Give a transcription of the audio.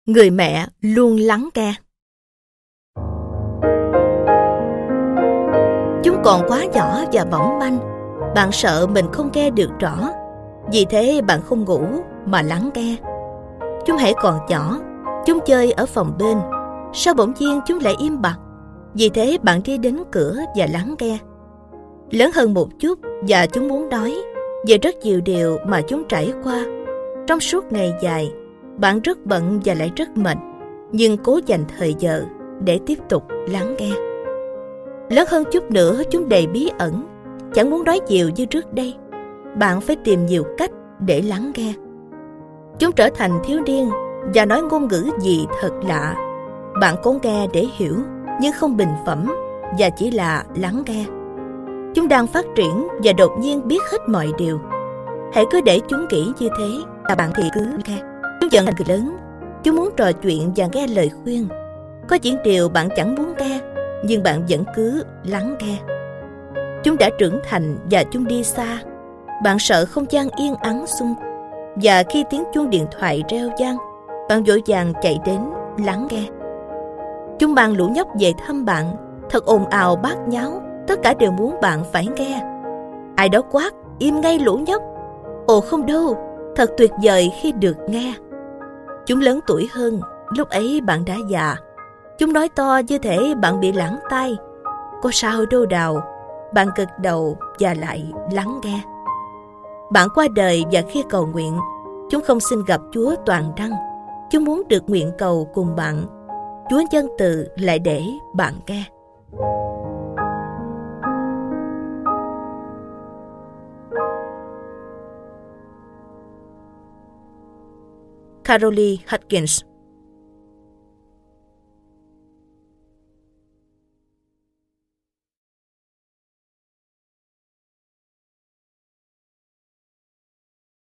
Người mẹ luôn lắng nghe. Chúng còn quá nhỏ và mỏng manh. Bạn sợ mình không nghe được rõ, vì thế bạn không ngủ mà lắng nghe. Chúng hãy còn nhỏ, chúng chơi ở phòng bên. Sao bỗng nhiên chúng lại im bặt? Vì thế bạn đi đến cửa và lắng nghe. Lớn hơn một chút và chúng muốn nói về rất nhiều điều mà chúng trải qua. Trong suốt ngày dài, bạn rất bận và lại rất mệt, nhưng cố dành thời giờ để tiếp tục lắng nghe. Lớn hơn chút nữa, chúng đầy bí ẩn, chẳng muốn nói nhiều như trước đây. Bạn phải tìm nhiều cách để lắng nghe. Chúng trở thành thiếu niên và nói ngôn ngữ gì thật lạ. Bạn cố nghe để hiểu, nhưng không bình phẩm và chỉ là lắng nghe. Chúng đang phát triển và đột nhiên biết hết mọi điều. Hãy cứ để chúng nghĩ như thế, và bạn thì cứ nghe. Chúng dần thành người lớn. Chúng muốn trò chuyện và nghe lời khuyên. Có những điều bạn chẳng muốn nghe, nhưng bạn vẫn cứ lắng nghe. Chúng đã trưởng thành và chúng đi xa. Bạn sợ không gian yên ắng xung quanh. Và khi tiếng chuông điện thoại reo vang, bạn vội vàng chạy đến lắng nghe. Chúng mang lũ nhóc về thăm bạn, thật ồn ào bát nháo, tất cả đều muốn bạn phải nghe. Ai đó quát, im ngay lũ nhóc. Ồ không đâu, thật tuyệt vời khi được nghe. Chúng lớn tuổi hơn, lúc ấy bạn đã già. Chúng nói to như thể bạn bị lãng tai. Có sao đâu Đào, bạn gật đầu và lại lắng nghe. Bạn qua đời và khi cầu nguyện, chúng không xin gặp Chúa toàn năng. Chúng muốn được nguyện cầu cùng bạn. Chúa nhân từ lại để bạn nghe. Carolee Hutchins.